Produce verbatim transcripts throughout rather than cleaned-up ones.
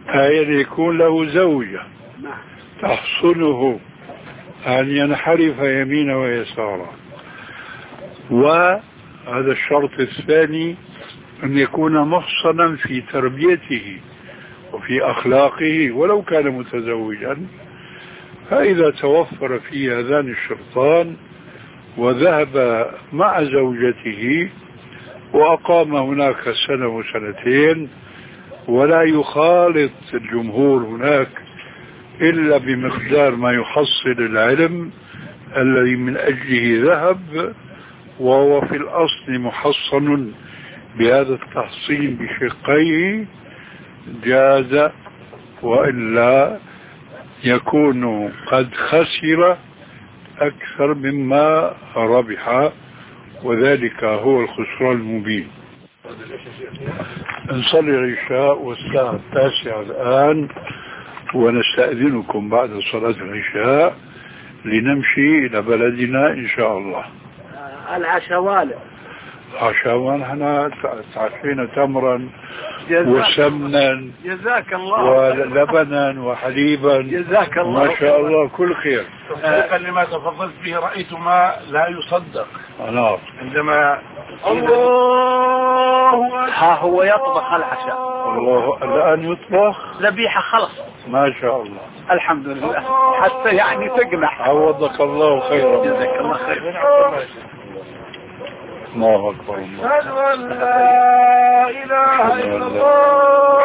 أن يكون له زوجة تحصنه أن ينحرف يمينا ويسارا. وهذا الشرط الثاني أن يكون محصنا في تربيته وفي أخلاقه ولو كان متزوجا. فإذا توفر في هذان الشرطان وذهب مع زوجته وأقام هناك سنة وسنتين ولا يخالط الجمهور هناك إلا بمقدار ما يحصل العلم الذي من أجله ذهب، وهو في الأصل محصن بهذا التحصين بشقيه، جاز، وإلا يكون قد خسر أكثر مما ربح، وذلك هو الخسران المبين. نصلي العشاء والساعة التاسعة الآن، ونستأذنكم بعد صلاة العشاء لنمشي إلى بلدنا إن شاء الله. العشوال عشوال احنا تعشينا تمرا وسمنا جزاك الله ولبنا وحليبا جزاك الله ما شاء الله كل خير. تصديقا لما تفضلت به رأيت ما لا يصدق. نعم. عندما الله ها هو يطبخ العشاء. الله الآن يطبخ ذبيحة خلص ما شاء الله. الحمد لله حتى يعني تقنع. عوضك الله خيرا. جزاك الله خير. الله أكبر. الله أشهد أن لا إله إلا الله.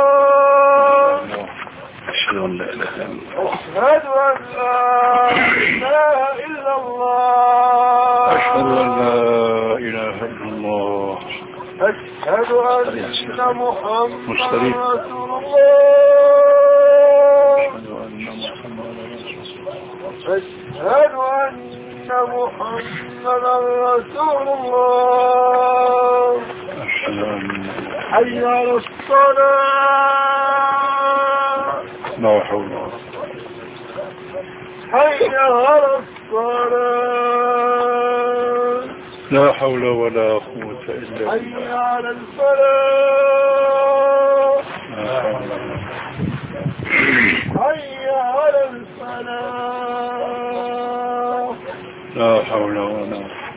أشهد أن لا إله إلا الله. أشهد أن لا إله إلا الله. أشهد أن لا إله إلا الله. أشهد أن محمد رسول الله. أشهد أن محمد رسول الله. حي على الصلاة. لا حول ولا قوة. حي على الصلاة. لا حول ولا قوة إلا بالله. حي على الفلاح. حي على الفلاح. لا حول ولا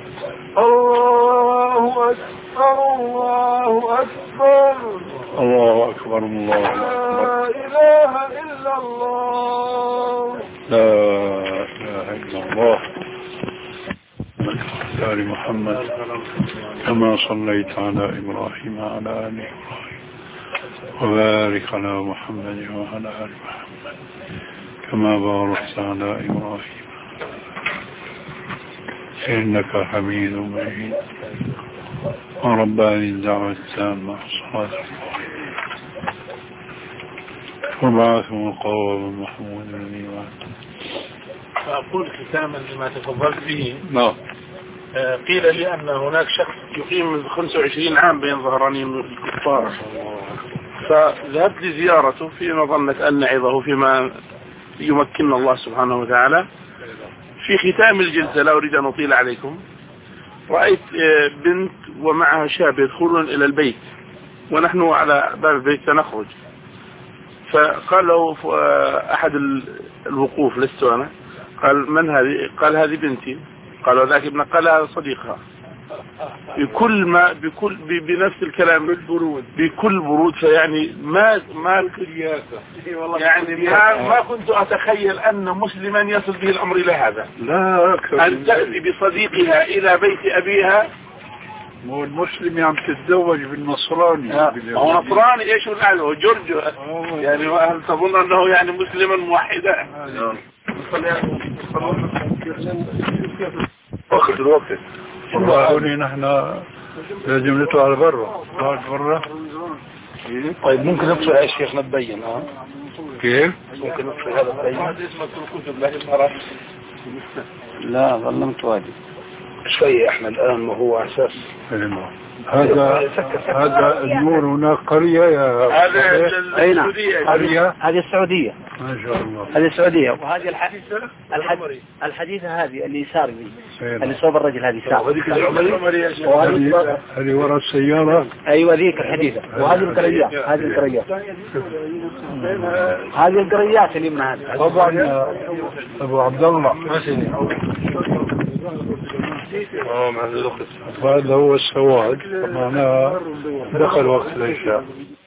قوة. الله أكبر الله أكبر. الله أكبر الله لا أكبر. إله إلا الله. لا إله إلا الله. آل محمد كما صليت على إبراهيم وعلى آل إبراهيم، وبارك على محمد وعلى آل محمد كما باركت على إبراهيم إنك حميد مجيد. ورباني الدعوة التامة صلاة وبعث مقاوم محمود الذي وعد. فأقول ختاما لما تفضلت به. نعم. قيل لي أن هناك شخص يقيم من خمسة وعشرين عام بين ظهرانين الكفار، فذهبت لزيارته في مظنة أن نعظه فيما يمكننا الله سبحانه وتعالى. في ختام الجلسة لا أريد أن أطيل عليكم، رأيت بنت ومعها شاب يدخلون إلى البيت ونحن على باب البيت سنخرج، فقال له أحد الوقوف لست أنا، قال من هذه؟ قال هذه بنتي. قال وذاك ابن؟ قال هذا صديقها. بكل ما بكل بنفس الكلام بالبرود بكل برود. فيعني ما ما يعني ما, ما كنت أتخيل أن مسلما يصل به الأمر إلى هذا. لا أكثر. أن تأتي بصديقها إلى بيت أبيها. مو المسلم عم تتزوج بالنصراني. هو نصراني ايش هو جورج يعني؟ هل تظن أنه يعني مسلما موحدا؟ وقت الوقت والله نحن لازم نطلع على برا. نطلع برا. طيب ممكن نطلع يا شيخ نبين؟ ها كيف ممكن نطلع هذا نبين؟ لا ظلمت وادي. شوية احنا الآن ما هو أساس. هذا هذا النور هناك قرية يا هذا السعودية. قرية هذه السعودية ما شاء الله. هذه السعودية. وهذه الحديثة الحد... الحديثة هذه اللي يسار دي اللي صوب الرجل هذه سار. هذه هذه وراء السيارة. أيوة ذيك الحديثة. وهذه القريات هذه القريات هذه القريات اللي من هذه. طبعا أبو عبد الله هذا هو السواد. طبعا دخل وقت العشاء.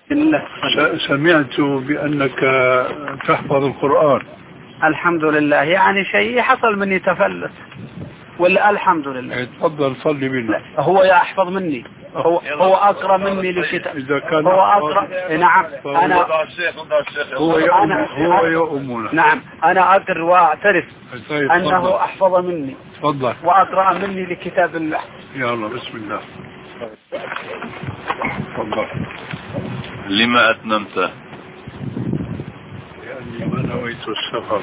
سمعت بأنك تحفظ القرآن. الحمد لله. يعني شيء حصل مني تفلت ولا الحمد لله. تفضل صلي بنا. هو يحفظ مني. هو هو أقرأ مني للكتاب. إذا كان هو أقرأ. نعم أنا هو يؤم هو يؤمنا. نعم أنا أقر وأعترف أنه أحفظ مني. تفضل. وأقرأ مني لكتاب الله. يلا بسم الله. تفضل. لما أتممت؟ لأني ما نويت السفر.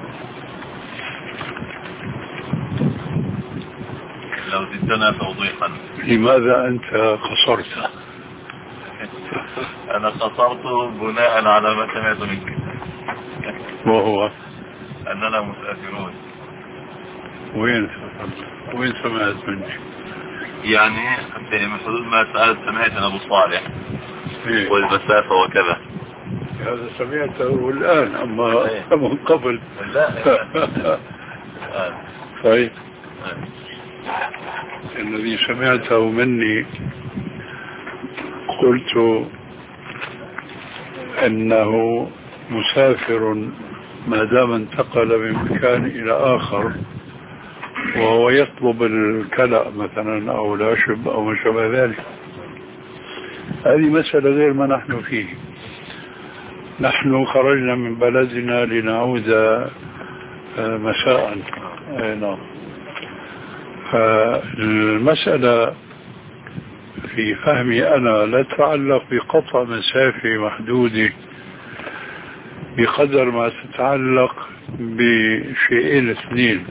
لو زدتنا توضيحا. لماذا أنت قصرت؟ أنا قصرت بناء على ما سمعت منك. وهو أننا مسافرون. وين وين سمعت مني؟ يعني في حدود ما سألت سمعت أبو صالح إيه؟ والمسافة وكذا. هذا سمعته الآن أما إيه؟ من قبل. لا طيب الذي سمعته مني قلت أنه مسافر ما دام انتقل من مكان إلى آخر وهو يطلب الكلأ مثلا أو العشب أو ما شابه ذلك. هذه مسألة غير ما نحن فيه. نحن خرجنا من بلدنا لنعود مساء. نعم. فالمسألة في فهمي أنا لا تتعلق بقطع مسافة محدودة بقدر ما تتعلق بشيئين اثنين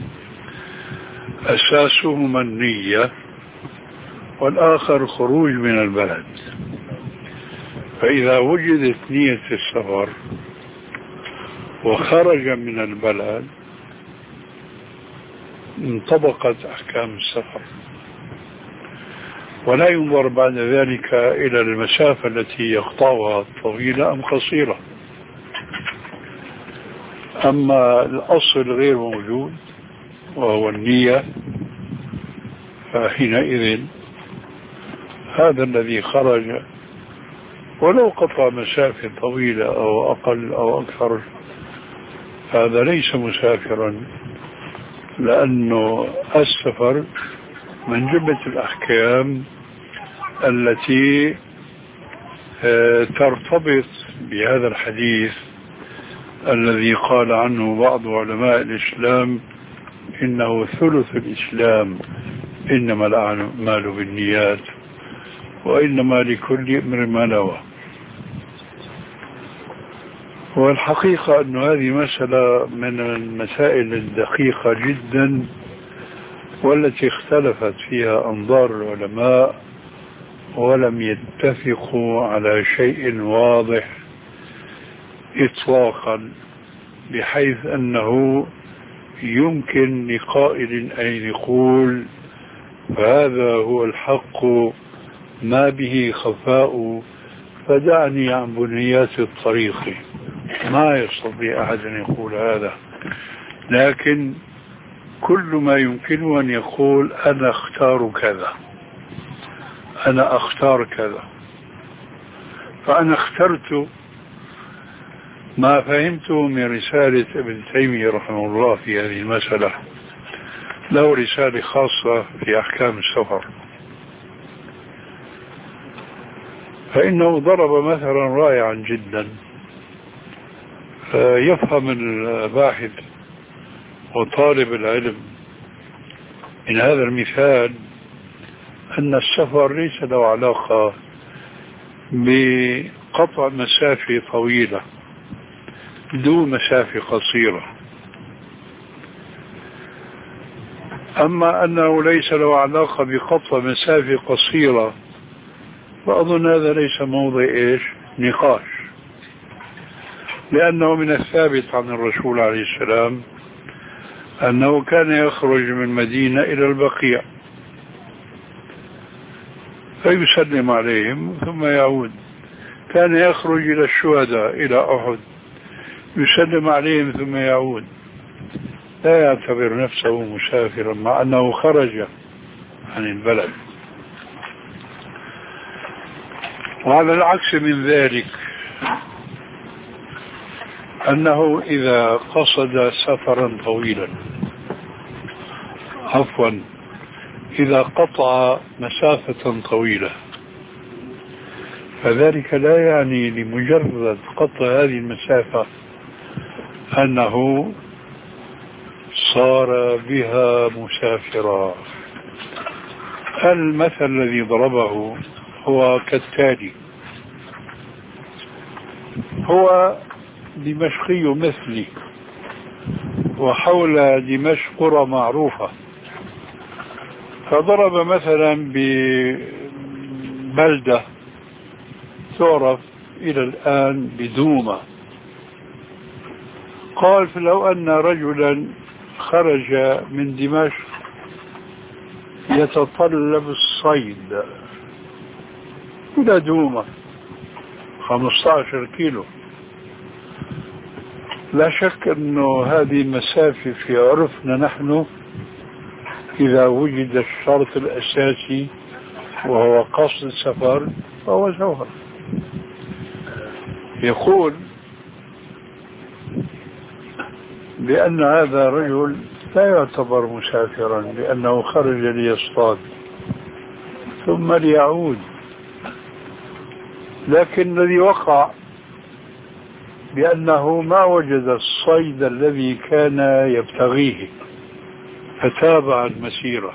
أساسهما النية والآخر خروج من البلد. فإذا وجدت نية السفر وخرج من البلد انطبقت أحكام السفر ولا ينظر بعد ذلك إلى المسافة التي يقطعها طويلة أم قصيرة. أما الأصل غير موجود وهو النية فحينئذ هذا الذي خرج ولو قطع مسافة طويلة أو أقل أو أكثر هذا ليس مسافرا، لأنه السفر من جملة الأحكام التي ترتبط بهذا الحديث الذي قال عنه بعض علماء الإسلام إنه ثلث الإسلام، إنما الأعمال بالنيات وإنما لكل امرئ ما نوى. والحقيقة أن هذه مسألة من المسائل الدقيقة جدا والتي اختلفت فيها أنظار العلماء ولم يتفقوا على شيء واضح إطلاقا، بحيث أنه يمكن لقائل أن يقول فهذا هو الحق ما به خفاء فدعني عن بنيات الطريق. ما يستطيع أحد أن يقول هذا، لكن كل ما يمكنه أن يقول أنا أختار كذا، أنا أختار كذا. فأنا اخترت ما فهمته من رسالة ابن تيمية رحمه الله في هذه المسألة. له رسالة خاصة في أحكام السفر، فإنه ضرب مثلا رائعا جدا يفهم الباحث وطالب العلم من هذا المثال أن السفر ليس له علاقة بقطع مسافة طويلة دون مسافة قصيرة. أما أنه ليس له علاقة بقطع مسافة قصيرة فأظن هذا ليس موضع إيش نقاش، لأنه من الثابت عن الرسول عليه السلام أنه كان يخرج من مدينة إلى البقيع فيسلم عليهم ثم يعود، كان يخرج إلى الشهداء إلى أحد يسلم عليهم ثم يعود، لا يعتبر نفسه مسافرا مع أنه خرج عن البلد. وعلى العكس من ذلك أنه إذا قصد سفرا طويلا عفوا إذا قطع مسافة طويلة فذلك لا يعني لمجرد قطع هذه المسافة أنه صار بها مسافرا. المثل الذي ضربه هو كالتالي: هو دمشقي مثلي وحول دمشق قرى معروفة، فضرب مثلا ببلدة تعرف إلى الآن بدومة، قال فلو أن رجلا خرج من دمشق يتطلب الصيد إلى دومة خمسة عشر كيلو، لا شك أنه هذه مسافة في عرفنا نحن إذا وجد الشرط الأساسي وهو قصد السفر فهو سفر. يقول بأن هذا الرجل لا يعتبر مسافرا لأنه خرج ليصطاد ثم ليعود، لكن الذي وقع بأنه ما وجد الصيد الذي كان يبتغيه فتابع المسيرة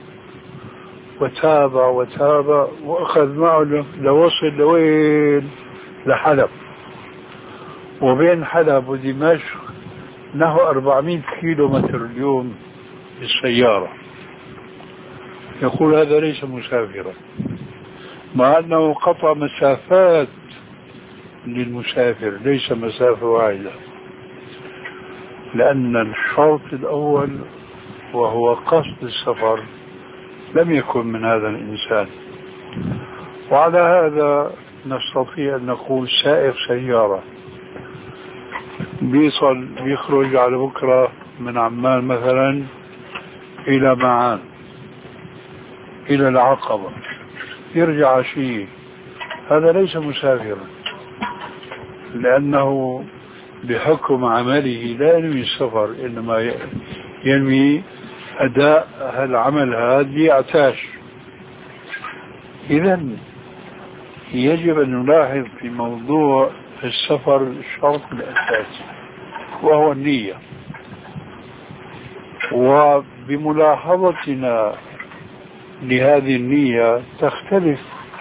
وتابع وتابع وأخذ معه لوصل لوين لحلب، وبين حلب ودمشق نحو أربعمائة كيلو متر اليوم بالسيارة. يقول هذا ليس مسافرا مع أنه قطع مسافات للمسافر ليس مسافة واحدة، لأن الشرط الأول وهو قصد السفر لم يكن من هذا الإنسان. وعلى هذا نستطيع أن نقول سائق سيارة بيصل بيخرج على بكرة من عمان مثلا إلى معان إلى العقبة يرجع عشية، هذا ليس مسافرا لأنه بحكم عمله لا ينوي السفر إنما ينوي أداء العمل هذا ليعتاش. إذن يجب أن نلاحظ في موضوع السفر الشرط الأساسي وهو النية، وبملاحظتنا لهذه النية تختلف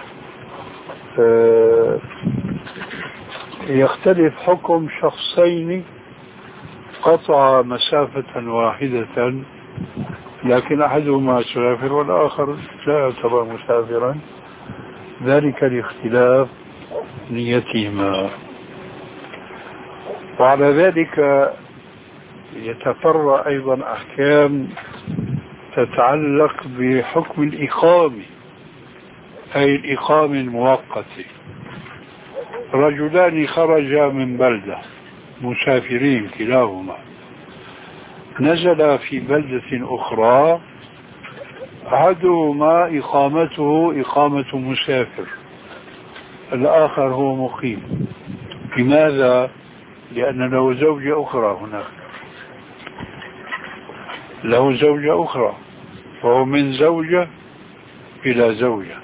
آه يختلف حكم شخصين قطع مسافة واحدة لكن أحدهما مسافر والآخر لا يعتبر مسافرا، ذلك لاختلاف نيتهما. وعلى ذلك يتفرع أيضا أحكام تتعلق بحكم الإقامة، أي الإقامة المؤقتة. رجلان خرجا من بلدة مسافرين كلاهما، نزل في بلدة أخرى، أحدهما إقامته إقامة مسافر، الآخر هو مقيم. لماذا؟ لأن له زوجة أخرى هناك، له زوجة أخرى، فهو من زوجة إلى زوجة،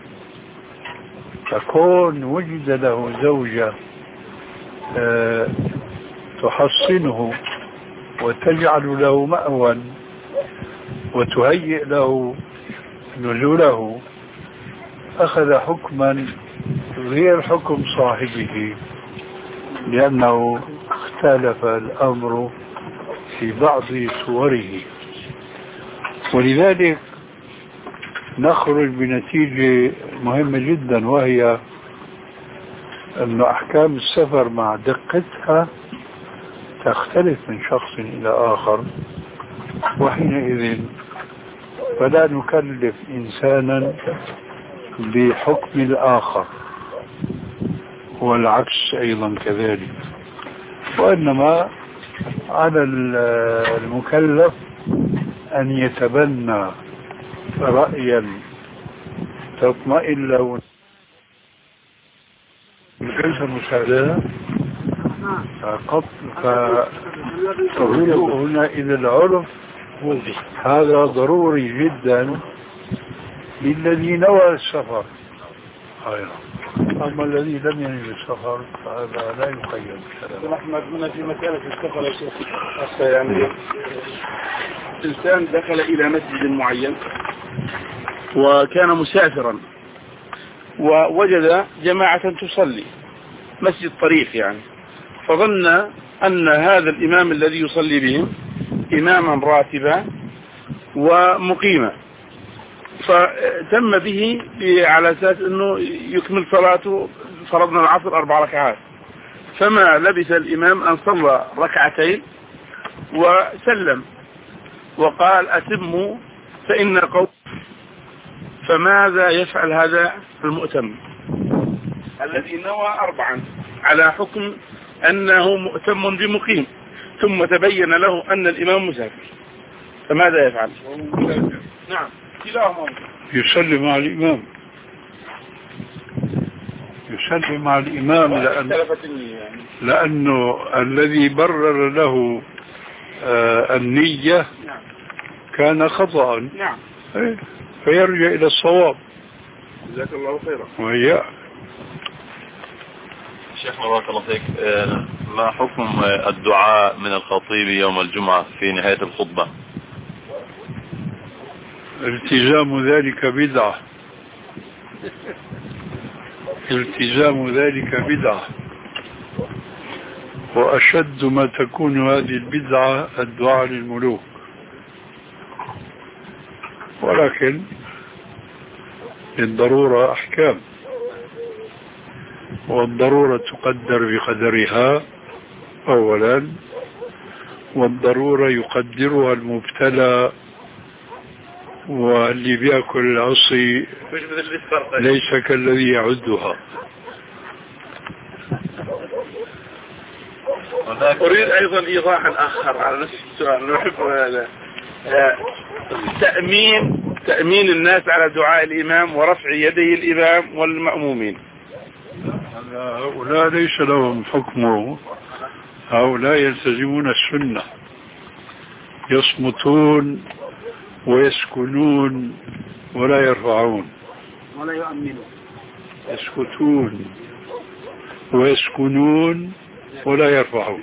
فكون وجد له زوجة أه تحصنه وتجعل له مأوى وتهيئ له نزوله، أخذ حكما غير حكم صاحبه لأنه اختلف الأمر في بعض صوره. ولذلك نخرج بنتيجة مهمة جدا، وهي أن أحكام السفر مع دقتها تختلف من شخص إلى آخر، وحينئذ فلا نكلف إنسانا بحكم الآخر، والعكس أيضا كذلك. وإنما على المكلف أن يتبنى رأيا تطمئن له ليس مساعدة فالرجوع هنا إلى العرف هذا ضروري جدا للذي نوى السفر. أما الذي لم ينوي السفر فهذا لا يقيد. أحمد هنا في مسألة السفر يا شيخ، يعني إنسان دخل إلى مسجد معين وكان مسافرا ووجد جماعة تصلي، مسجد طريق يعني، فظن أن هذا الإمام الذي يصلي بهم إماما راتبا ومقيما، فتم به على أساس أنه يكمل صلاته، فرضنا العصر أربع ركعات، فما لبث الإمام أن صلى ركعتين وسلم وقال أتموا فإن قوم. فماذا يفعل هذا المؤتم الذي نوى أربعا على حكم أنه مؤتم بمقيم، ثم تبين له أن الإمام مسافر، فماذا يفعل؟ نعم كلاهما يصلي مع الإمام، يصلي مع الإمام لأن لأنه الذي برر له آه النية كان خطأ. نعم. فيرجع إلى الصواب. جزاك الله خيرا. وهي شيخ بارك الله فيك، ما حكم الدعاء من الخطيب يوم الجمعة في نهاية الخطبة؟ التزام ذلك بدعة، التزام ذلك بدعة، وأشد ما تكون هذه البدعة الدعاء للملوك، ولكن للضرورة أحكام، والضرورة تقدر بقدرها أولا، والضرورة يقدرها المبتلى، واللي بيأكل العصي ليس كالذي يعدها. أريد أيضا إيضاحا آخر على نفس السؤال، نحب هذا تأمين تأمين الناس على دعاء الإمام ورفع يدي الإمام والمأمومين. هؤلاء ليس لهم حكمه، هؤلاء يلتزمون السنة، يصمتون ويسكنون ولا يرفعون ولا يؤمنون، يسكتون ويسكنون ولا يرفعون.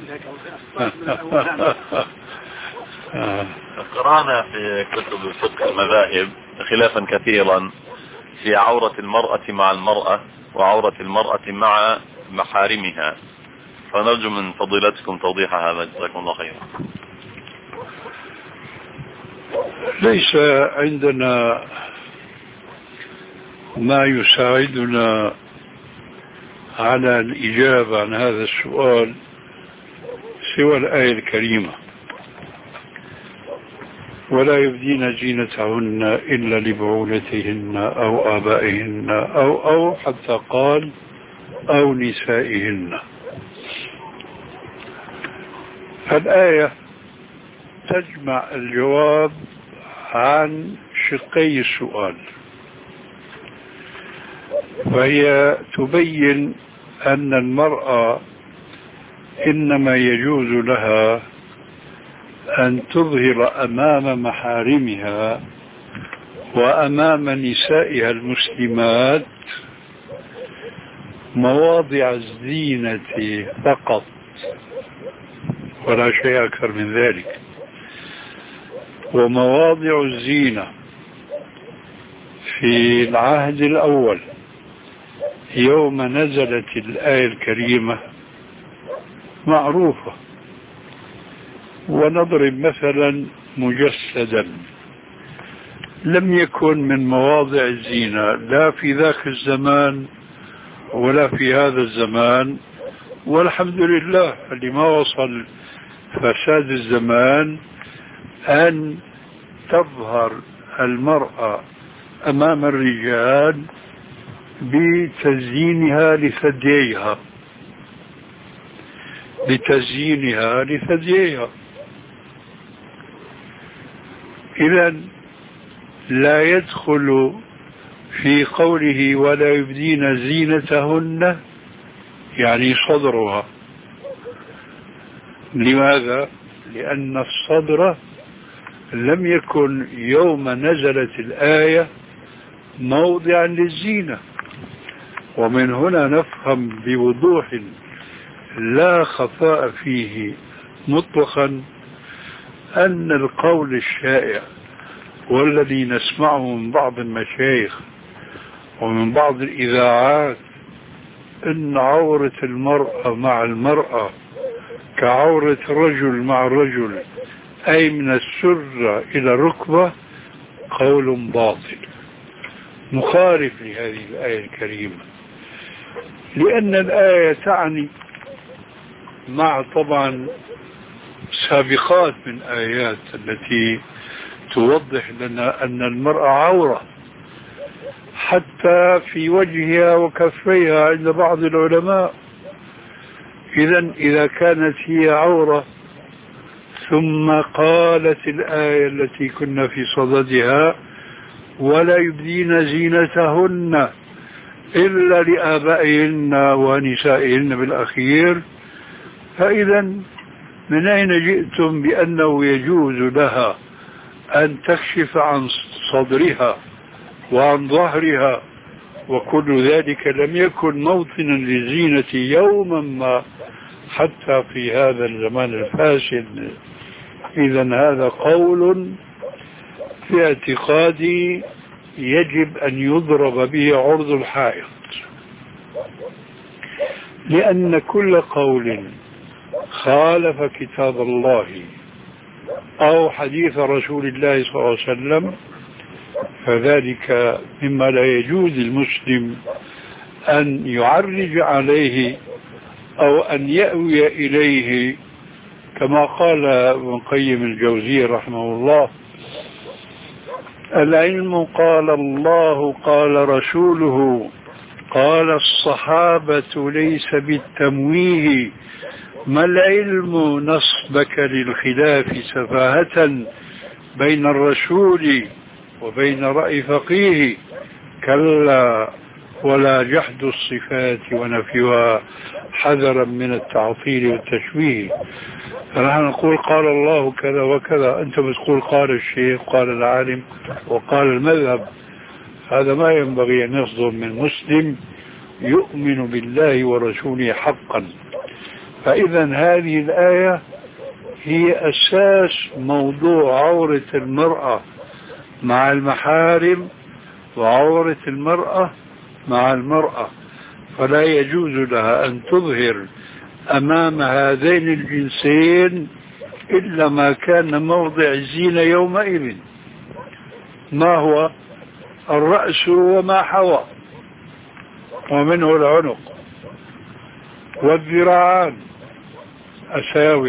قرأنا في كتب الفقه المذاهب خلافا كثيرا في عورة المرأة مع المرأة وعورة المرأة مع محارمها، فنرجو من فضيلتكم توضيح هذا جزاكم الله خيرا. ليس عندنا ما يساعدنا على الإجابة عن هذا السؤال سوى الآية الكريمة: ولا يبدين زينتهن إلا لبعولتهن أو آبائهن أو أو حتى قال أو نسائهن. الآية تجمع الجواب عن شقي السؤال، وهي تبين أن المرأة إنما يجوز لها أن تظهر أمام محارمها وأمام نسائها المسلمات مواضع الزينة فقط، ولا شيء أكثر من ذلك. ومواضع الزينة في العهد الأول يوم نزلت الآية الكريمة معروفة. ونضرب مثلا مجسدا: لم يكن من مواضع الزينة لا في ذاك الزمان ولا في هذا الزمان، والحمد لله اللي ما وصل فساد الزمان أن تظهر المرأة أمام الرجال بتزيينها لثدييها بتزيينها لثدييها. إذن لا يدخل في قوله ولا يبدين زينتهن يعني صدرها. لماذا؟ لأن الصدر لم يكن يوم نزلت الآية موضعا للزينة. ومن هنا نفهم بوضوح لا خفاء فيه مطلقا أن القول الشائع والذي نسمعه من بعض المشايخ ومن بعض الإذاعات أن عورة المرأة مع المرأة كعورة الرجل مع الرجل أي من السرة إلى الركبة قول باطل مخالف لهذه الآية الكريمة، لأن الآية تعني مع طبعا سابقات من آيات التي توضح لنا أن المرأة عورة حتى في وجهها وكفيها عند بعض العلماء. إذن إذا كانت هي عورة ثم قالت الآية التي كنا في صددها ولا يبدين زينتهن إلا لآبائهن ونسائهن بالأخير، فإذا من أين جئتم بأنه يجوز لها أن تكشف عن صدرها وعن ظهرها وكل ذلك لم يكن موطنا للزينة يوما ما حتى في هذا الزمان الفاسد. إذا هذا قول في اعتقادي يجب أن يضرب به عرض الحائط، لأن كل قول خالف كتاب الله أو حديث رسول الله صلى الله عليه وسلم فذلك مما لا يجوز للمسلم أن يعرج عليه أو أن يأوي إليه، كما قال ابن قيم الجوزية رحمه الله: العلم قال الله قال رسوله قال الصحابة ليس بالتمويه، ما العلم نصبك للخلاف سفاهة بين الرسول وبين رأي فقيه، كلا ولا جحد الصفات ونفيها حذرا من التعطيل والتشويه. فنحن نقول قال الله كذا وكذا، أنت بتقول قال الشيخ قال العالم وقال المذهب. هذا ما ينبغي أن يصدر من مسلم يؤمن بالله ورسوله حقا. فإذا هذه الآية هي أساس موضوع عورة المرأة مع المحارم وعورة المرأة مع المرأة، فلا يجوز لها أن تظهر أمام هذين الجنسين إلا ما كان موضع الزينة يومئذ، ما هو الرأس وما حوى ومنه العنق والذراعان أساور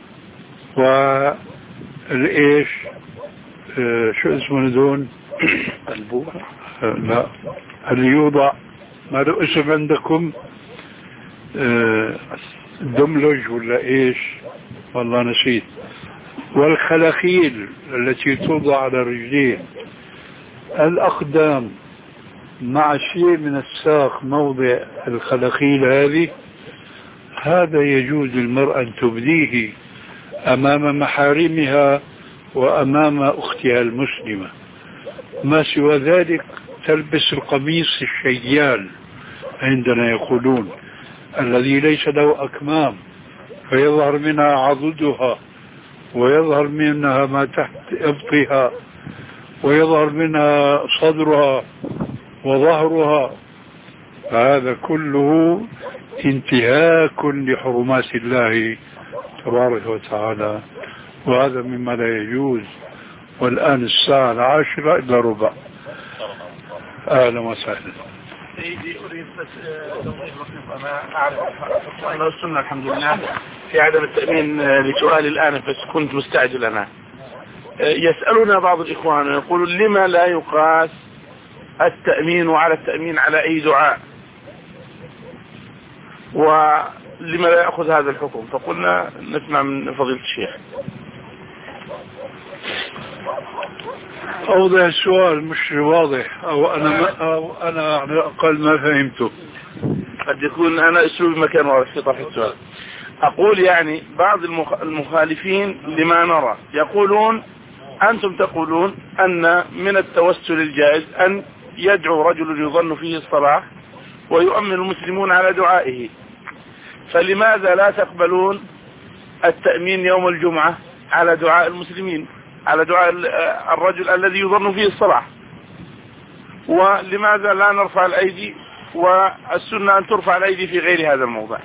والإيش آه شو اسمه دون البوع آه لا اللي يوضع ما له اسم عندكم آه دملج ولا إيش والله نسيت، والخلاخيل التي توضع على الرجلين، الأقدام مع شيء من الساق موضع الخلاخيل هذه، هذا يجوز للمرأة أن تبديه أمام محارمها وأمام أختها المسلمة. ما سوى ذلك تلبس القميص الشيال عندنا يقولون، الذي ليس له أكمام فيظهر منها عضدها ويظهر منها ما تحت إبطها ويظهر منها صدرها وظهرها، فهذا كله انتهاك لحرمات الله تبارك وتعالى، وهذا مما لا يجوز. والآن الساعة العاشرة إلا ربع. أهلا وسهلا. سيدي أريد بس توضيح بسيط. أنا أعرف أن السنة الحمد لله في عدم التأمين لسؤالي الآن، بس كنت مستعجل أنا. يسألنا بعض الإخوان يقولون لما لا يقاس التأمين على التأمين على أي دعاء، ولما لا يأخذ هذا الحكم؟ فقلنا نسمع من فضيلة الشيخ. أوضح السؤال مش واضح، أو أنا ما أو أنا على الأقل ما فهمته. قد يكون أنا أسلوبي ما كان واضح في طرح السؤال. أقول يعني بعض المخالفين لما نرى يقولون أنتم تقولون أن من التوسل الجائز أن يدعو رجل يظن فيه الصلاح ويؤمن المسلمون على دعائه، فلماذا لا تقبلون التأمين يوم الجمعة على دعاء المسلمين، على دعاء الرجل الذي يظن فيه الصلاح؟ ولماذا لا نرفع الأيدي، والسنة أن ترفع الأيدي في غير هذا الموضع؟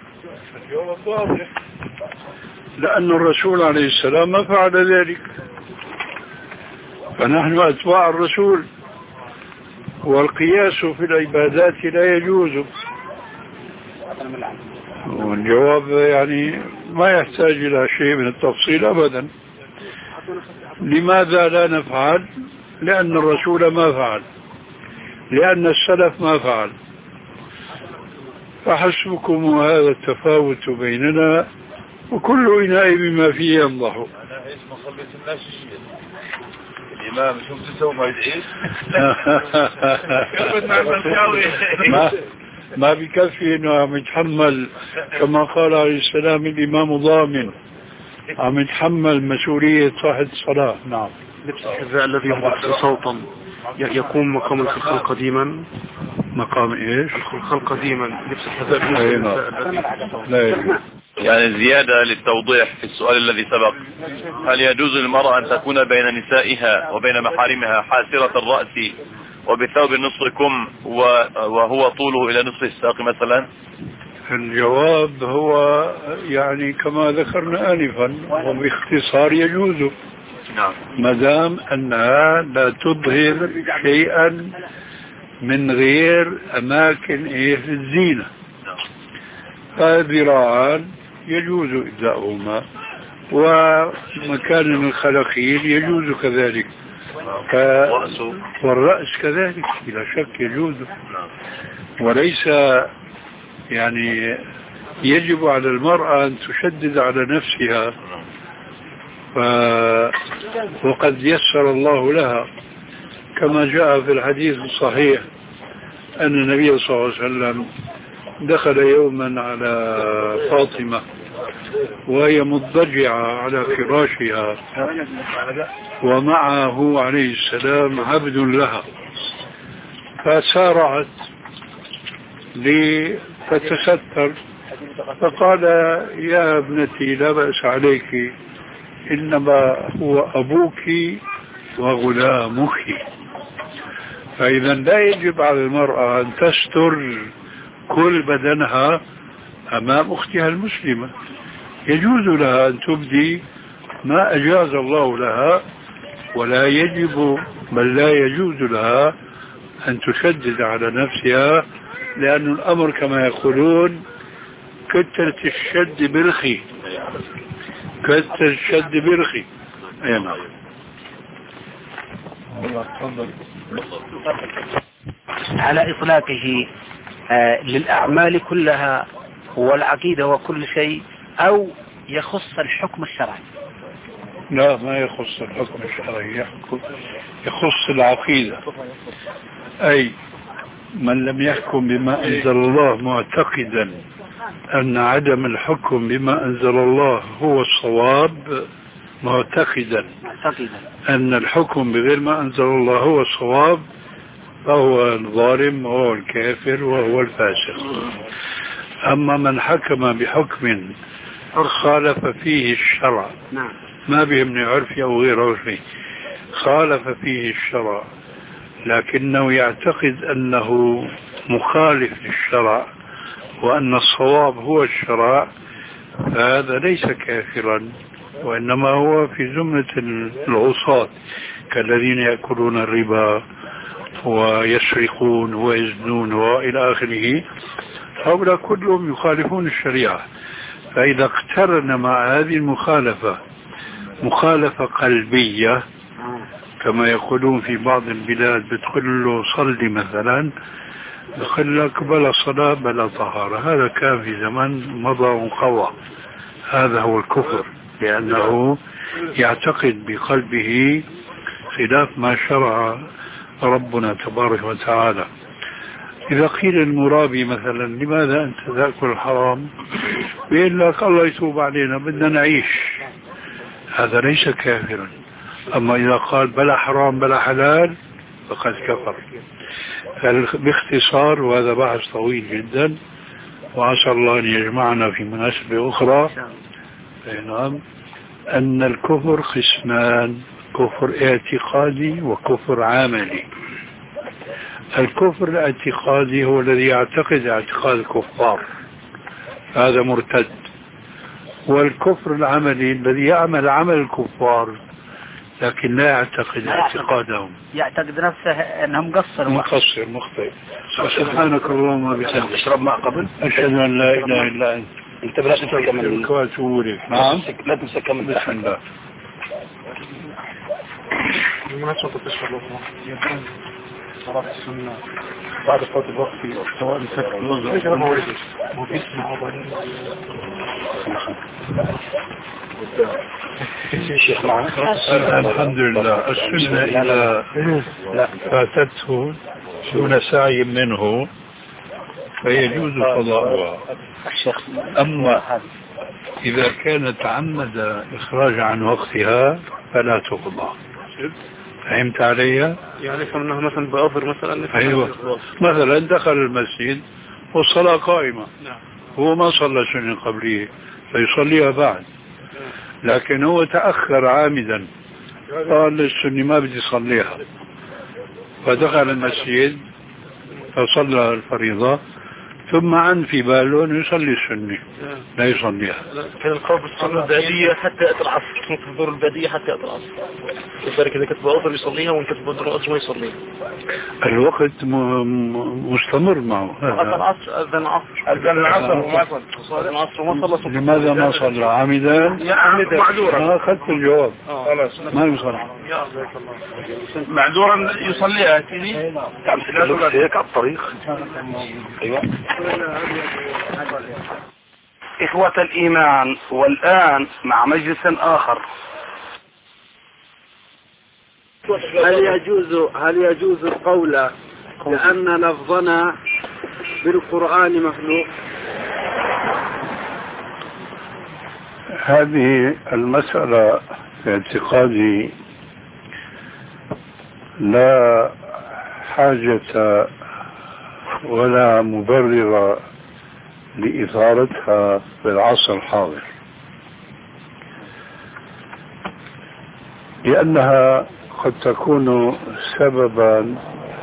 لأن الرسول عليه السلام ما فعل ذلك، فنحن أتباع الرسول، والقياس في العبادات لا يجوز. والجواب يعني ما يحتاج إلى شيء من التفصيل أبدا. لماذا لا نفعل؟ لأن الرسول ما فعل، لأن السلف ما فعل، فحسبكم هذا التفاوت بيننا، وكل إناء بما فيه ينضح. أنا إيش ما صليت الناس الشيء الإمام شو بتسوي ما يدعيش؟ ما ما بكفي إنه عم يتحمل، كما قال عليه السلام الإمام ضامن، عم يتحمل مسؤولية صاحب الصلاة. نعم. لبس الحذاء الذي يخرج صوتا يقوم مقام الخلق قديما. مقام ايش؟ الخلق قديما لبس الحذاء. لا يعني زيادة للتوضيح في السؤال الذي سبق، هل يجوز للمرأة أن تكون بين نسائها وبين محارمها حاسرة الرأس وبثوب نصف كم وهو طوله إلى نصف الساق مثلا؟ الجواب هو يعني كما ذكرنا آنفا، وباختصار يجوز نعم، ما دام أنها لا تظهر شيئا من غير أماكن إيه الزينة. فذراعان يجوز إبداؤهما، ومكان الخلقين يجوز كذلك، ف... والرأس كذلك بلا شك يجوز، وليس يعني يجب على المرأة أن تشدد على نفسها، ف... وقد يسر الله لها كما جاء في الحديث الصحيح أن النبي صلى الله عليه وسلم دخل يوما على فاطمة وهي مضطجعة على فراشها ومعه عليه السلام عبد لها، فسارعت لتتستر، فقال يا ابنتي لا بأس عليك، إنما هو أبوك وغلامك. فإذا لا يجب على المرأة أن تستر كل بدنها أمام أختها المسلمة، يجوز لها أن تبدي ما أجاز الله لها، ولا يجب بل لا يجوز لها أن تشدد على نفسها، لأن الأمر كما يقولون كترة الشد برخي، كترة الشد برخي. أي نعم. على إطلاقه آه للأعمال كلها والعقيدة وكل شيء، أو يخص الحكم الشرعي؟ لا، ما يخص الحكم الشرعي، يخص العقيدة. أي من لم يحكم بما أنزل الله معتقدا أن عدم الحكم بما أنزل الله هو الصواب، معتقدا أن الحكم بغير ما أنزل الله هو الصواب، فهو الظالم وهو الكافر وهو الفاسق. أما من حكم بحكم خالف فيه الشرع، ما بيهمني عرفي أو غير عرفي، خالف فيه الشرع لكنه يعتقد أنه مخالف للشرع وأن الصواب هو الشرع، فهذا ليس كافرا وإنما هو في زمرة العصاة كالذين يأكلون الربا ويسرقون ويزنون وإلى آخره. هؤلاء كلهم يخالفون الشريعة. فإذا اقترن مع هذه المخالفة مخالفة قلبية كما يقولون في بعض البلاد، بتقول له صلي مثلا، يقول لك بلا صلاة بلا طهارة. هذا كان في زمن مضى وانقضى. هذا هو الكفر، لأنه يعتقد بقلبه خلاف ما شرع ربنا تبارك وتعالى. إذا قيل المرابي مثلا لماذا أنت تأكل الحرام، بيقول لك الله يتوب علينا بدنا نعيش، هذا ليس كافرا. أما إذا قال بلا حرام بلا حلال فقد كفر. باختصار، وهذا بحث طويل جدا وعسى الله أن يجمعنا في مناسبة أخرى، نعم، أن الكفر قسمان: كفر اعتقادي وكفر عملي. الكفر الاعتقادي هو الذي يعتقد اعتقاد الكفار، هذا مرتد. والكفر العملي الذي يعمل عمل الكفار لكن لا يعتقد اعتقادهم، يعتقد نفسه انه مقصر مقصر مخطئ. سبحانك اللهم وبحمدك، اشرب ماء قبل، اشهد ان لا اله الا انت، انت بلاش تمسك من نعم لا تمسك من بسم الله. بالمناسبة تشرب صلاة السنة بعد فوات الوقت سواء مسك الوضع ايش ما هو مو بيسمع الشيخ معنا. الحمد لله. السنة إذا فاتته دون سعي منه فيجوز قضاؤها. أما إذا كان تعمد إخراج عن وقتها فلا تقضى. فهمت علي؟ يعني فهمناها مثلا بأوفر مثلا. أيوة، مثلا دخل المسجد والصلاة قائمة، هو ما صلى سنة قبلية فيصليها بعد، لكن هو تأخر عامدا، قال السنة ما بدي صليها، فدخل المسجد فصلى الفريضة ثم عن في باله أنه يصلي السنة لا يصليها. كان القول بالسنة البعدية حتى يأتي العصر، كنت الظهر البعدية حتى يأتي العصر، لذلك إذا كتب أوفر يصليها وإن كتب الظهر ما يصليها. الوقت م... مستمر معه. أذن العصر أذن العصر أذن العصر وما صلى العصر وما صلى. لماذا ما صلى؟ عمدا؟ معذورا. أنا أخذت الجواب. خلاص ما يصلي. معذورا يصليها تيجي هيك على الطريق. أيوة. إخوة الإيمان، والآن مع مجلس آخر. هل يجوز هل يجوز القول لأن لفظنا بالقرآن مخلوق؟ هذه المسألة في اعتقادي لا حاجة ولا مبرر لإثارتها في العصر الحاضر، لأنها قد تكون سببا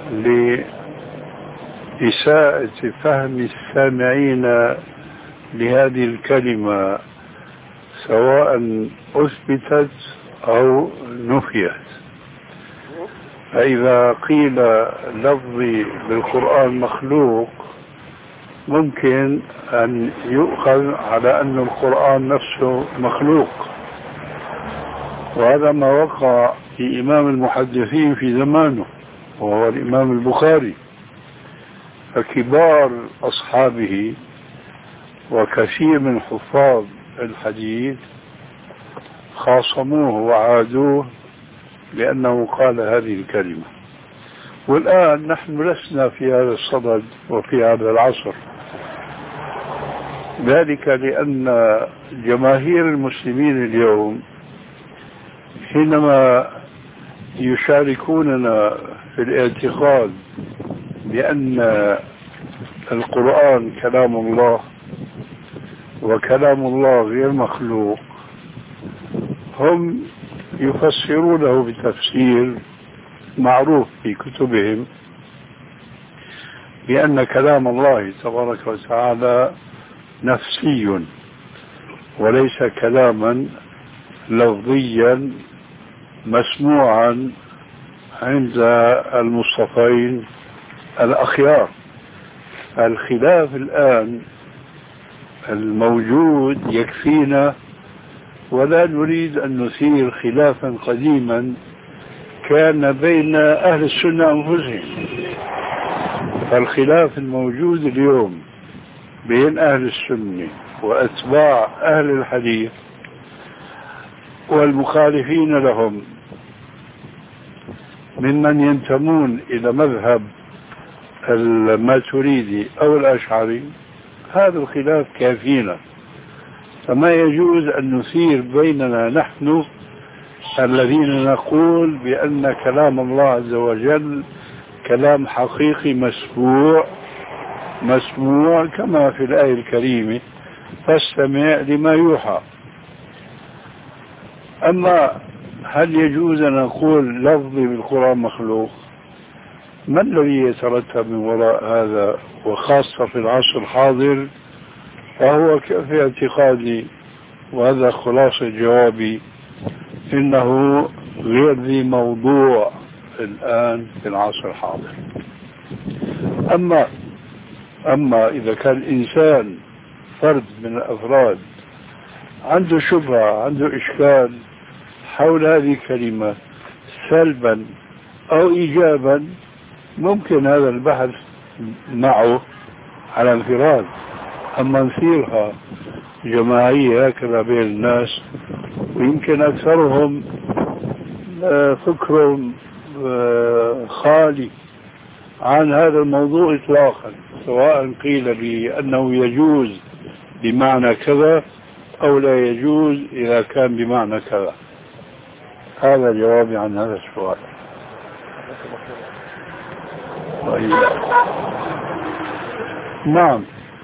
لإساءة فهم السامعين لهذه الكلمة سواء أثبتت أو نفيت. فإذا قيل لفظي بالقرآن مخلوق ممكن أن يؤخذ على أن القرآن نفسه مخلوق، وهذا ما وقع في إمام المحدثين في زمانه وهو الإمام البخاري. فكبار أصحابه وكثير من حفاظ الحديث خاصموه وعادوه لأنه قال هذه الكلمة. والآن نحن لسنا في هذا الصدد وفي هذا العصر، ذلك لأن جماهير المسلمين اليوم حينما يشاركوننا في الاعتقاد بأن القرآن كلام الله وكلام الله غير مخلوق، هم يفسرونه بتفسير معروف في كتبهم بأن كلام الله تبارك وتعالى نفسي وليس كلاما لفظيا مسموعا عند المصطفين الأخيار. الخلاف الآن الموجود يكفينا، ولا نريد أن نثير خلافا قديما كان بين أهل السنة أنفسهم. فالخلاف الموجود اليوم بين أهل السنة وأتباع أهل الحديث والمخالفين لهم ممن ينتمون إلى مذهب الماتريدي أو الأشعري، هذا الخلاف كافينا. فما يجوز أن نثير بيننا نحن الذين نقول بأن كلام الله عز وجل كلام حقيقي مسموع مسموع كما في الآية الكريمة فاستمع لما يوحى. أما هل يجوز أن نقول لفظي بالقرآن مخلوق؟ ما الذي يترتب من وراء هذا؟ وخاصة في العصر الحاضر، فهو في اعتقادي، وهذا خلاصة جوابي، إنه غير ذي موضوع الآن في العصر الحاضر. أما أما إذا كان الإنسان فرد من الأفراد عنده شبهة، عنده إشكال حول هذه الكلمة سلبا أو إيجابا، ممكن هذا البحث معه على انفراد. أما نثيرها جماعية هكذا بين الناس، ويمكن أكثرهم فكرهم خالي عن هذا الموضوع إطلاقا، سواء قيل بأنه يجوز بمعنى كذا أو لا يجوز إذا كان بمعنى كذا. هذا جوابي عن هذا السؤال. طيب. نعم.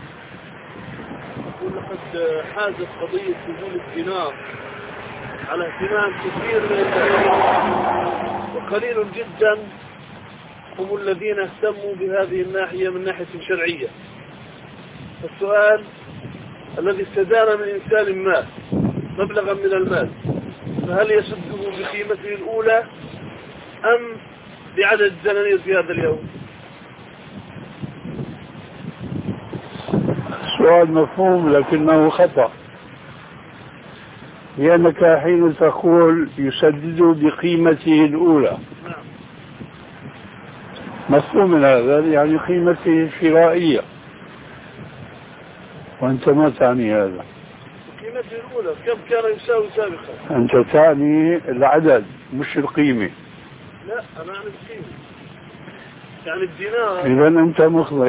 لقد حازت قضية نزول الدينار على اهتمام كثير من الناس، وقليل جدا هم الذين اهتموا بهذه الناحية من ناحية شرعية. السؤال الذي استدان من إنسان ما مبلغا من المال، فهل يسده بقيمته الأولى أم بعدد الدنانير في هذا اليوم؟ سؤال مفهوم لكنه خطأ، لأنك حين تقول يسدد بقيمته الأولى، مفهوم من هذا يعني قيمته الشرائية، وأنت ما تعني هذا. قيمته الأولى كم كان يساوي سابقا؟ أنت تعني العدد مش القيمة. لا أنا أعني القيمة، يعني الدينار. إذا أنت مخطئ.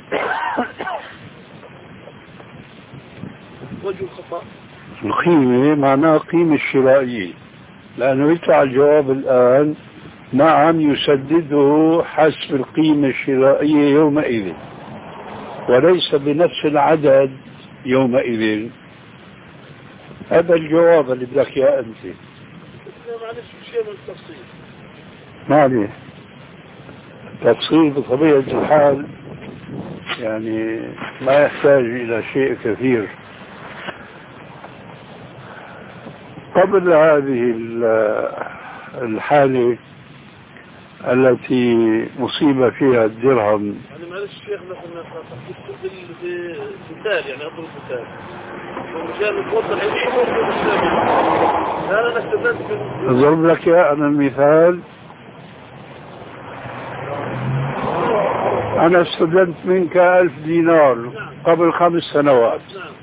وجه الخطأ القيمة معناها قيمة الشرائية، لأنه يطلع الجواب الآن نعم يسدده حسب القيمة الشرائية يومئذ، وليس بنفس العدد يومئذ. هذا الجواب اللي بدك يا أنت. معلش شيء من التفصيل. ما عليه تفصيل بطبيعة الحال، يعني ما يحتاج إلى شيء كثير. قبل هذه الحالة التي مصيبة فيها الدرهم، يعني معلش الشيخ مثلا مثال، يعني أضرب مثال ومشان نتوضح لا أنا استفدت. أضرب لك يا أنا المثال. أنا استلمت منك ألف دينار قبل خمس سنوات،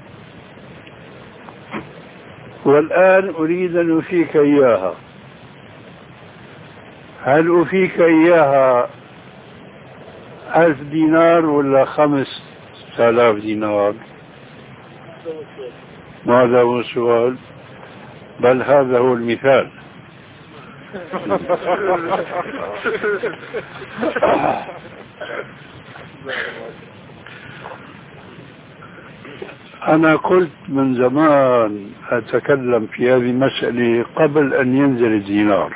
والآن أريد أن أفيك إياها. هل أفيك إياها ألف دينار ولا خمس آلاف دينار؟ ماذا هو السؤال؟ بل هذا هو المثال. أنا قلت من زمان أتكلم في هذه المسألة قبل أن ينزل الدينار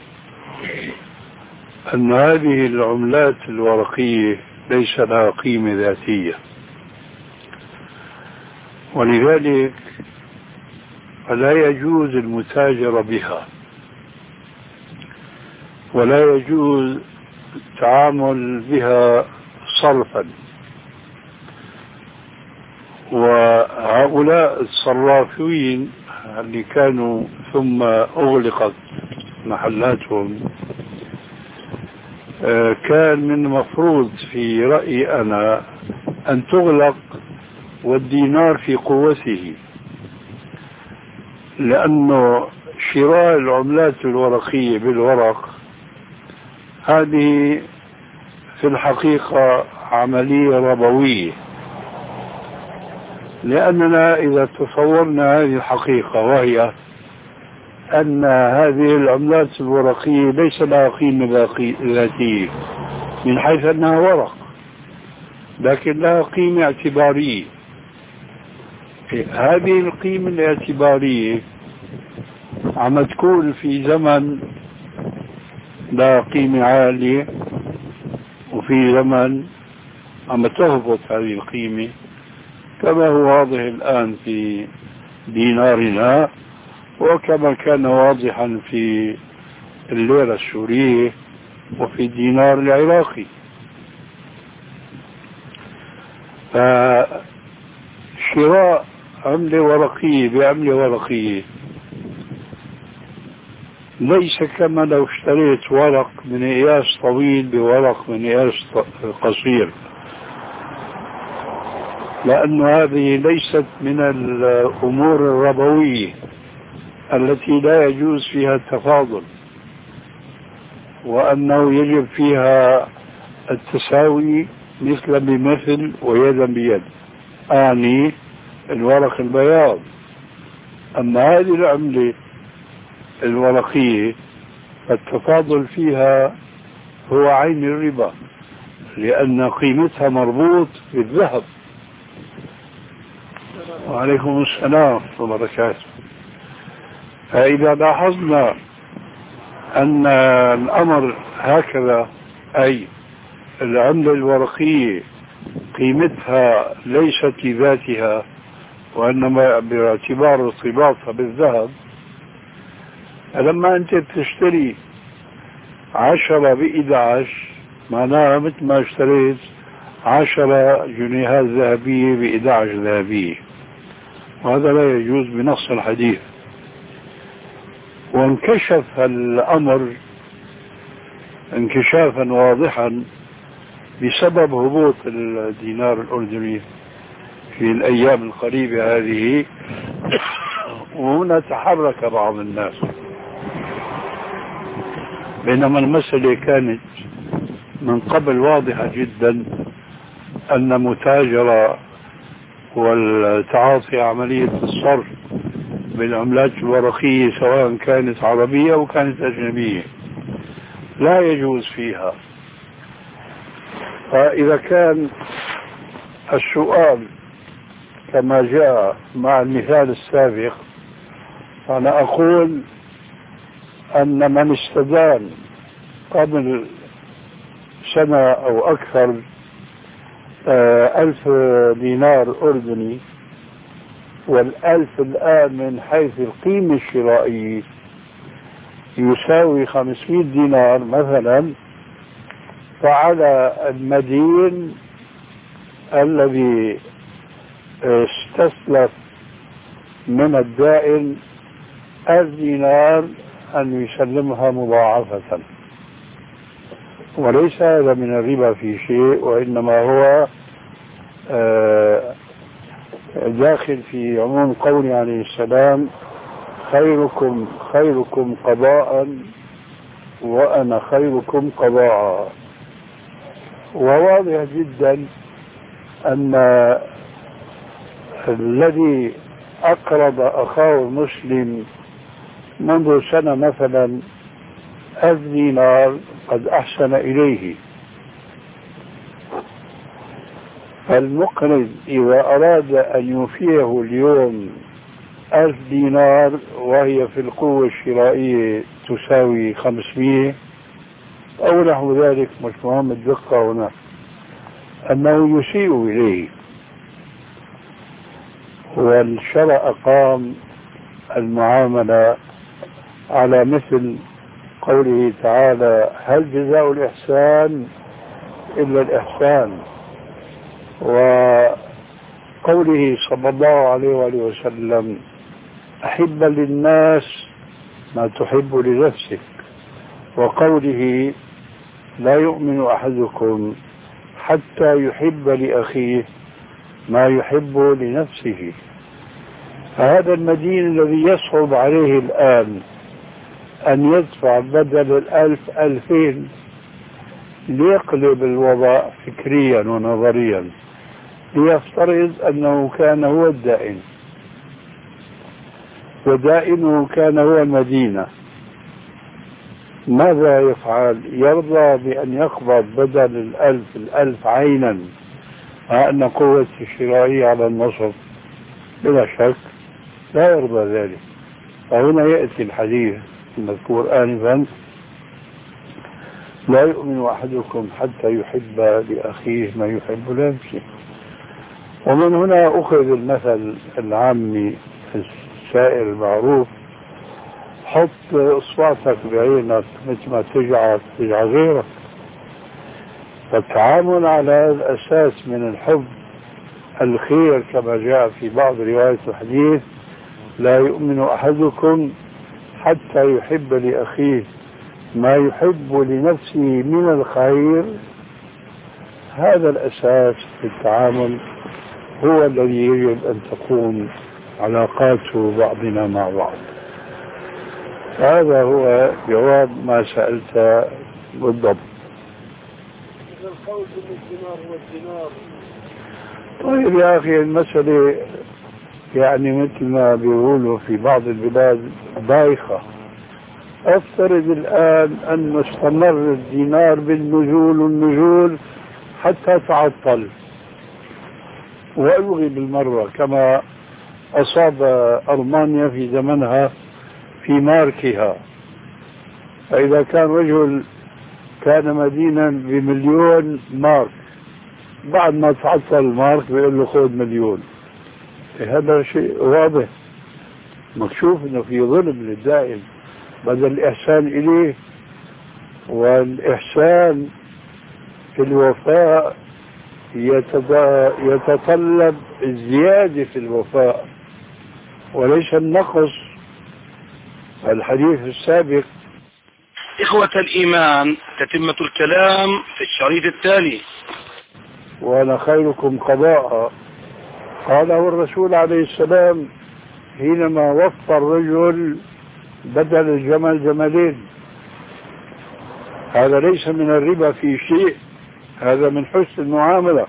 أن هذه العملات الورقية ليس لها قيمة ذاتية، ولذلك فلا يجوز المتاجرة بها، ولا يجوز التعامل بها صرفا. وهؤلاء الصرافين اللي كانوا ثم أغلقت محلاتهم كان من المفروض في رأيي أنا أن تغلق والدينار في قوته، لأنه شراء العملات الورقية بالورق هذه في الحقيقة عملية ربوية، لأننا إذا تصورنا هذه الحقيقة وهي أن هذه العملات الورقية ليس لها قيمة ذاتية من حيث أنها ورق، لكن لها قيمة اعتبارية. هذه القيمة الاعتبارية عم تكون في زمن لا قيمة عالية، وفي زمن عم تهبط هذه القيمة، كما هو واضح الآن في دينارنا، وكما كان واضحا في الليرة السورية وفي الدينار العراقي. فشراء عملة ورقية بعملة ورقية ليس كما لو اشتريت ورق من قياس طويل بورق من قياس قصير، لأن هذه ليست من الأمور الربوية التي لا يجوز فيها التفاضل، وأنه يجب فيها التساوي مثل بمثل ويدا بيد، أعني الورق البياض. أما هذه العملة الورقية فالتفاضل فيها هو عين الربا، لأن قيمتها مربوط بالذهب. وعليكم السلام ورحمة الله وبركاته. فإذا لاحظنا أن الأمر هكذا، أي العملة الورقية قيمتها ليست لذاتها وإنما باعتبار ارتباطها بالذهب، لما أنت تشتري عشرة بإحدى عشر معناها مثل ما اشتريت عشرة جنيهات ذهبية بإحدى عشر ذهبية، وهذا لا يجوز بنص الحديث. وانكشف الأمر انكشافا واضحا بسبب هبوط الدينار الأردني في الأيام القريبة هذه، وهنا تحرك بعض الناس، بينما المسألة كانت من قبل واضحة جدا، أن متاجرة والتعاطي عملية الصرف بالعملات الورقية سواء كانت عربية أو كانت أجنبية لا يجوز فيها. فإذا كان السؤال كما جاء مع المثال السابق، فأنا أقول أن من استدان قبل سنة أو أكثر ألف دينار أردني، والألف الآن من حيث القيمة الشرائية يساوي خمسمائة دينار مثلا، فعلى المدين الذي استسلف من الدائن الدينار أن يسلمها مضاعفة، وليس هذا من الربا في شيء، وإنما هو داخل في عموم قوله عليه السلام: خيركم خيركم قضاء وأنا خيركم قضاء. وواضح جدا أن الذي أقرض أخاه المسلم منذ سنة مثلا ألف دينار قد أحسن إليه، فالمقرض إذا أراد أن يوفيه اليوم ألف دينار وهي في القوة الشرائية تساوي خمسمائة أو نحو ذلك، مش مهم الدقة هنا، أنه يسيء إليه. والشرع قام المعاملة على مثل قوله تعالى هل جزاء الإحسان إلا الإحسان، وقوله صلى الله عليه وآله وسلم أحب للناس ما تحب لنفسك، وقوله لا يؤمن أحدكم حتى يحب لأخيه ما يحب لنفسه. فهذا المدين الذي يصعب عليه الآن أن يدفع بدل الألف ألفين ليقلب الوضع فكريا ونظريا، ليفترض أنه كان هو الدائن ودائنه كان هو المدينة، ماذا يفعل؟ يرضى بأن يقبض بدل الألف الألف عينا مع أن قوة الشرائية على النصف؟ بلا شك لا يرضى ذلك. فهنا يأتي الحديث المذكور آنفا لا يؤمن أحدكم حتى يحب لأخيه ما يحب لنفسه. ومن هنا أخذ المثل العامي السائر المعروف حط إصبعتك بعينك مثل ما تجعل تجعل غيرك. فالتعامل على هذا الأساس من الحب الخير كما جاء في بعض روايات الحديث لا يؤمن أحدكم حتى يحب لأخيه ما يحب لنفسه من الخير، هذا الأساس في التعامل هو الذي يجب أن تكون علاقات بعضنا مع بعض. هذا هو جواب ما سألت بالضبط. القول بالدينار والدينار. طيب يا أخي المسألة يعني مثل ما بيقولوا في بعض البلاد بايخة. افترض الآن أن استمر الدينار بالنزول والنزول حتى تعطل وألغي بالمرة كما أصاب ألمانيا في زمنها في ماركها. فإذا كان رجل كان مدينا بمليون مارك بعد ما تعطل المارك بيقول له خذ مليون. هذا شيء واضح مكشوف انه في ظلم للدائم بدل الإحسان إليه. والإحسان في الوفاء يتطلب الزيادة في الوفاء وليس النقص. الحديث السابق إخوة الإيمان تتمة الكلام في الشريط التالي. وأنا خيركم قضاء قاله الرسول عليه السلام حينما وفى الرجل بدل الجمل جملين. هذا ليس من الربا في شيء، هذا من حسن المعاملة.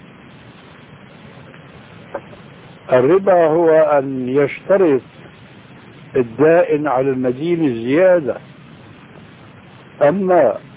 الربا هو أن يشترط الدائن على المدين الزيادة، أما